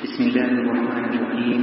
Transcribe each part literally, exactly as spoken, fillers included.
بسم الله الرحمن الرحيم.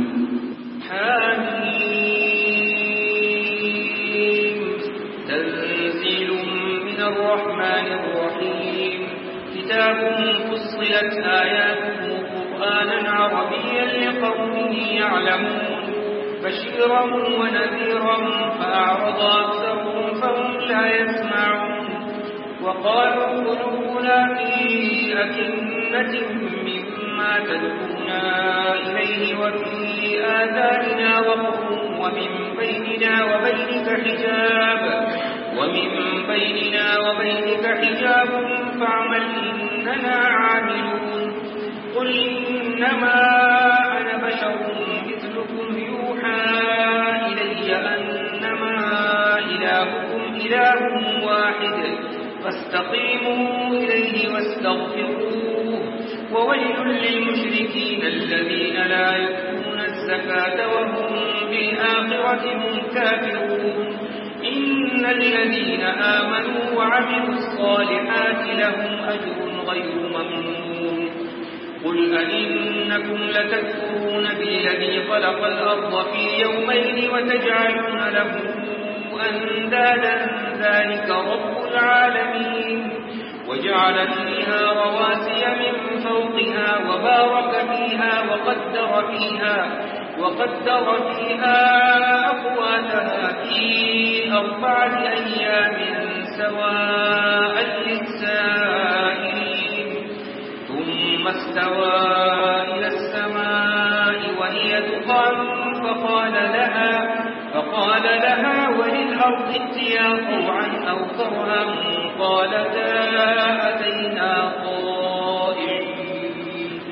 حميم. تنزيل من الرحمن الرحيم. كتاب فصلت آياته قرآنا عربيا لقوم يعلمون بشيرا ونذيرا فأعرض أكثرهم فهم لا يسمعون. وقالوا قلوبنا في أكنة مما تدعونا إليه وفي آذاننا وقر ومن بيننا وبينك حجاب ومن بيننا وبينك حجاب فاعمل إننا عاملون. قل إنما أنا بشر مثلكم يوحى إلي أنما إلهكم إله واحد فاستقيموا إليه واستغفروه. وويل للمشركين الذين لا يؤتون الزكاة وهم بالآخرة هم كافرون. إن الذين آمنوا وعملوا الصالحات لهم أجر غير ممنون. قل أئنكم لتكفرون بالذي خلق الأرض في يومين وتجعلون له أندادا ذلك رب العالمين. وجعل فيها رواسي من فوقها وبارك فيها وقدر فيها وقدر فيها أقواتها في أربعة أيام سواء للسائلين. ثم استوى إلى السماء وهي دخان فقال لها فقال لها وللأرض ائتيا طوعا أو كرها قالتا أتينا طائعين.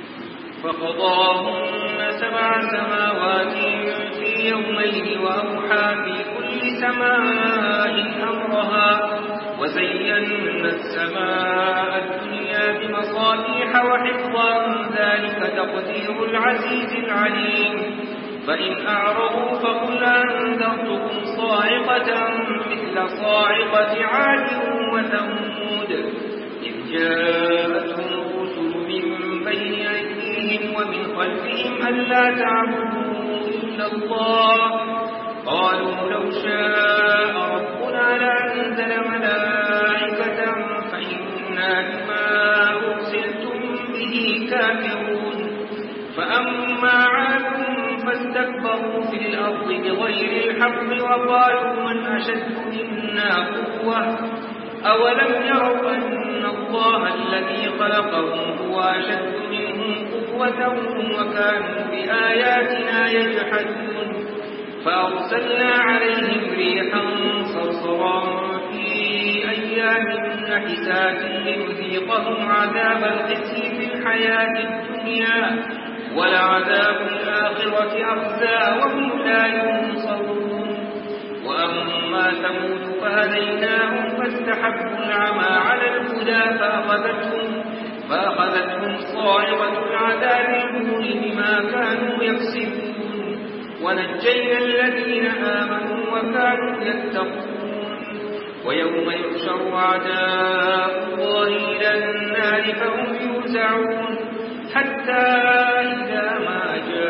فقضاهن سبع سماوات في يومين وأوحى في كل سماء أمرها وزينا السماء الدنيا بمصابيح وحفظا ذلك تقدير العزيز العليم. فإن أعرضوا فقل أنذرتكم صاعقة مثل صاعقة عاد وثمود إذ جاءتهم الرسل من بين أيديهم ومن خلفهم ألا تعبدوا إلا الله قالوا لو شاء ربنا لأنزل ملائكة فإنا بما أرسلتم به كافرون. فأما عاد فاستكبروا في الأرض بغير الحق وقالوا من أشد منا قوة أولم يروا أن الله الذي خلقهم هو أشد منهم قوة وكانوا بآياتنا يجحدون. فأرسلنا عليهم ريحا صرصرا في أيام نحسات لنذيقهم عذاب الخزي في الحياة الدنيا ولعذاب الآخرة أخزى وهم لا ينصرون. وأما ثمود فهديناهم فاستحبوا العمى على الهدى فأخذتهم فأخذتهم صاعقة العذاب الهون بما كانوا يكسبون. ونجينا الذين آمنوا وكانوا يتقون. ويوم يحشر أعداء الله إلى النار فهم يوزعون حتى إذا ما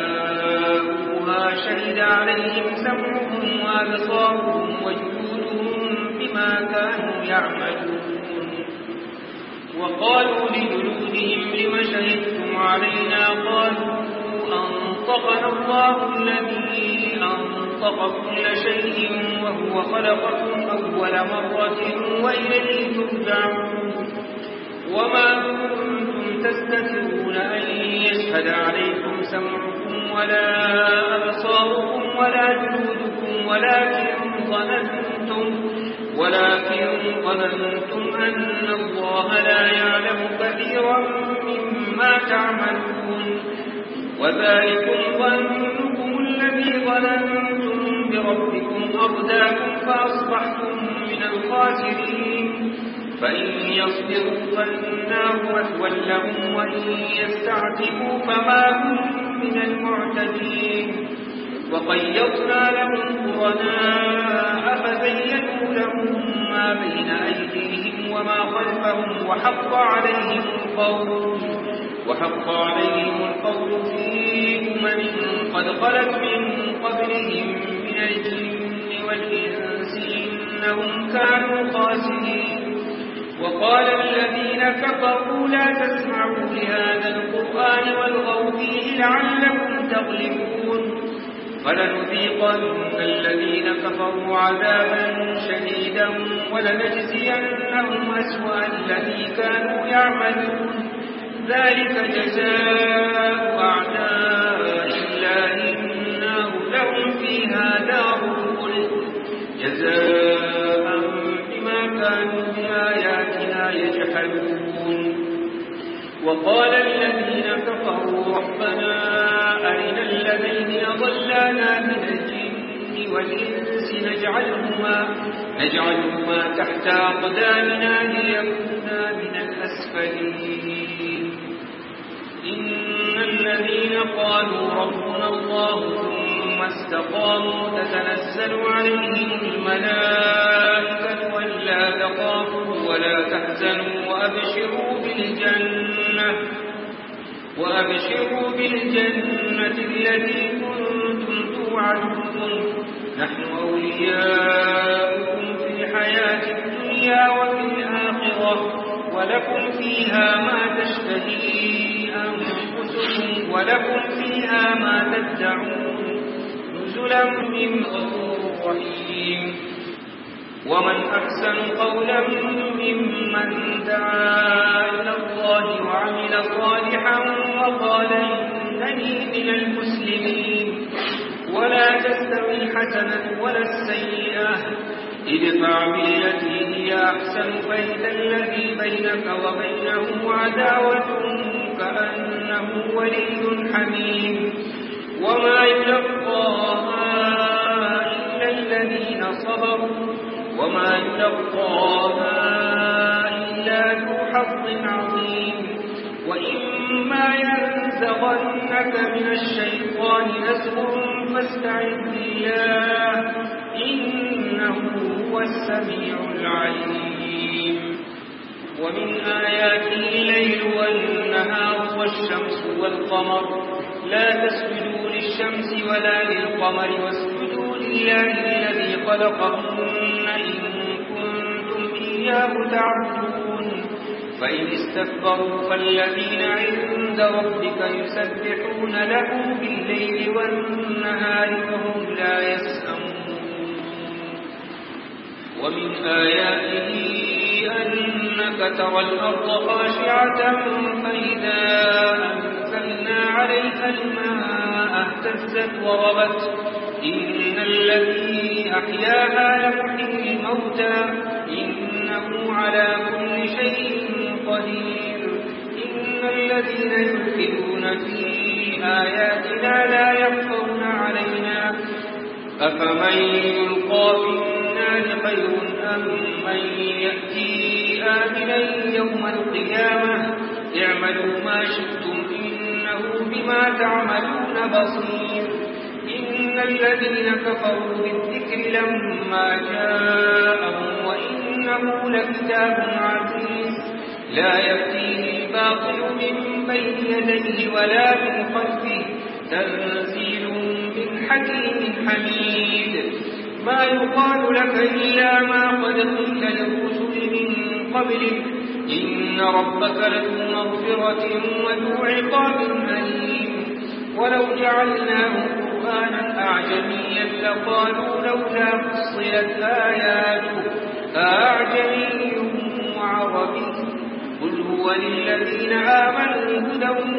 جاءوها شهد عليهم سمعهم وأبصارهم وجلودهم بما كانوا يعملون. وقالوا لجلودهم لم شهدتم علينا قالوا أنطقنا الله الذي أنطق كل شيء وهو خلقكم أول مرة وإليه ترجعون. وما كنتم تستترون أن يشهد عليكم سمعكم ولا أبصاركم ولا جلودكم ولكن ظننتم ولكن ظننتم أن الله لا يعلم كثيرا مما تعملون. وذلكم ظنكم الذي ظننتم بربكم أرداكم فأصبحتم من الخاسرين. فإن يصبروا فالنار مثوى لهم وإن يستعتبوا فما هم من المعتدين. وقيضنا لهم قرناء فزينوا لهم ما بين أيديهم وما خلفهم وحق عليهم القول وحق عليهم القول في قد خلت من قبلهم من الجن والإنس إنهم كانوا خاسرين. وقال الذين كفروا لا تسمعوا لهذا القرآن والغوا فيه لعلكم تغلبون فلنذيقن الذين كفروا عذابا شديدا ولنجزينهم أسوأ الذي كانوا يعملون ذلك جزاء أعداء الله النار لهم فيها دار الخلد جزاء بما كانوا بآياتنا يجحدون. وقال الذين كفروا ربنا أرنا الذين أضلانا من الجن والإنس نجعلهما, نجعلهما تحت أقدامنا ليكونا من الأسفلين. إن الذين قالوا ربنا الله ثم استقاموا تتنزل عليهم الملائكة ولا تخافوا ولا تحزنوا وأبشروا بالجنة, وأبشروا بالجنة التي كنتم توعدون نحن أولياؤكم في الحياة الدنيا وفي الآخرة ولكم فيها ما تشتهي أنفسكم ولكم فيها ما تدعون نزلا من غفور رحيم. ومن أحسن قولا ممن دعا إلى الله وعمل صالحا وقال إنني من المسلمين. ولا تستوي الحسنة ولا السيئة ادفع بالتي هي أحسن فإذا الذي بينك وبينه عداوة كأنه ولي حميم. وما يلقاها إلا الذين صبروا وما يلقاها إلا ذو حظ عظيم. وإما ينزغنك من الشيطان نزغ فاستعذ بالله إنه هو السميع العليم. ومن آياته الليل والنهار والشمس والقمر لا تسجدوا للشمس ولا للقمر واسجدوا لله الذي خلقهن إن كنتم إياه تعبدون. فإن استكبروا فالذين عند ربك يسبحون له بالليل والنهار وهم لا يسأمون. ومن آياته أنك ترى الأرض خاشعة فإذا أنزلنا عليها الماء اهتزت وربت إن الذي أحياها لمحيي الموتى إنه على كل شيء قدير. إن الذين يلحدون في آياتنا لا يخفون علينا أفمن يلقى في النار خير أم من يأتي آمنا يوم القيامة اعملوا ما شئتم إنه بما تعملون بصير. إن الذين كفروا بالذكر لما جاءهم وإنه لكتاب عزيز لا يأتيه الباطل من بين يديه ولا من خلفه تنزيل من حكيم حميد. ما يقال لك إلا ما قد قيل للرسل من قبلك إن ربك لذو مغفرة وذو عقاب أليم. ولو جعلناه قرآنا أعجميا لقالوا لولا فصلت آياته أعجمي وعربي قل هو للذين آمنوا هدى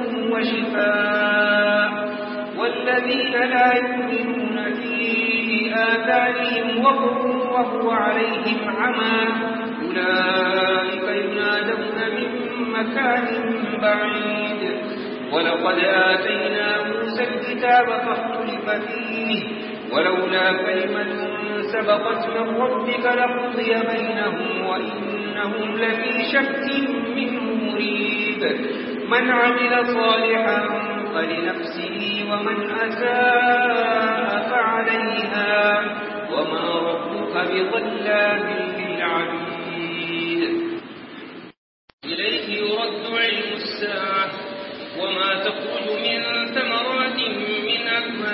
وشفاء والذين لا يؤمنون في آذانهم وقر وهو عليهم عمى أولئك ينادون من مكان بعيد. ولقد آتينا موسى الكتاب فاختلف فيه ولولا كلمة سبقت من ربك لقضي بينهم وإنهم لفي شك منه مريب. من عمل صالحا فلنفسه ومن أساء فعليها وما ربك بظلام للعبيد. إليه يرد علم الساعة وما تخرج من ثمرات من أكمامها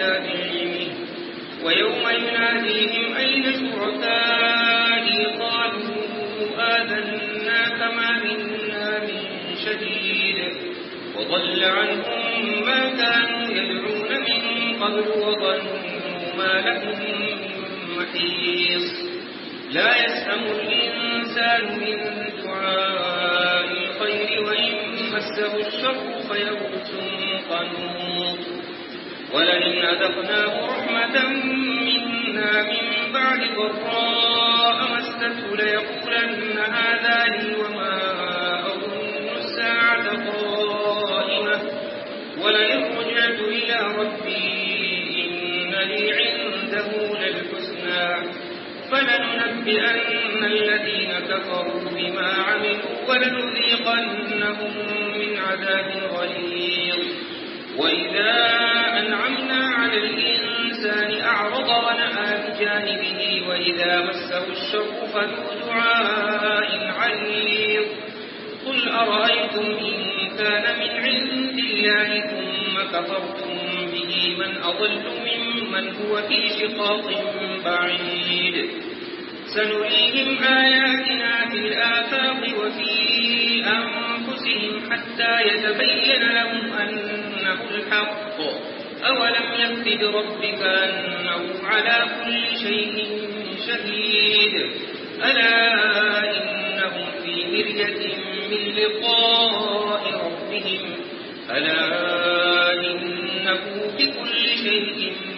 إلا بعلمه ويوم يناديهم أين شركائي قالوا آذنا فما منا من شهيد وضل عنهم ما كانوا يدعون من قبل وظنوا ما لهم من محيص لا يسأم الإنسان من دعاء الخير وإن مسه الشر فيئوس قنوط ولئن أذقناه رحمة منا من بعد ضراء مسته ليقولن هذا لي وما أظن الساعة قائمة ولئن رجعت إلى ربي إن لي عنده للحسنى فلننبئن الذين كفروا بما عملوا ولنذيقنهم من عذاب غليظ وإذا أنعمنا على الإنسان أعرض ونأى بجانبه وإذا مسه الشر فذو دعاء عريض قل أرأيتم إن كان من عند الله ثم كفرتم به من أضل ممن هو في شقاق بعيد سنريهم آياتنا في الآفاق وفي أنفسهم حتى يتبين لهم أنه الحق أولم يكف بربك أنه على كل شيء شهيد ألا إنهم في مرية من لقاء ربهم ألا إنه بكل شيء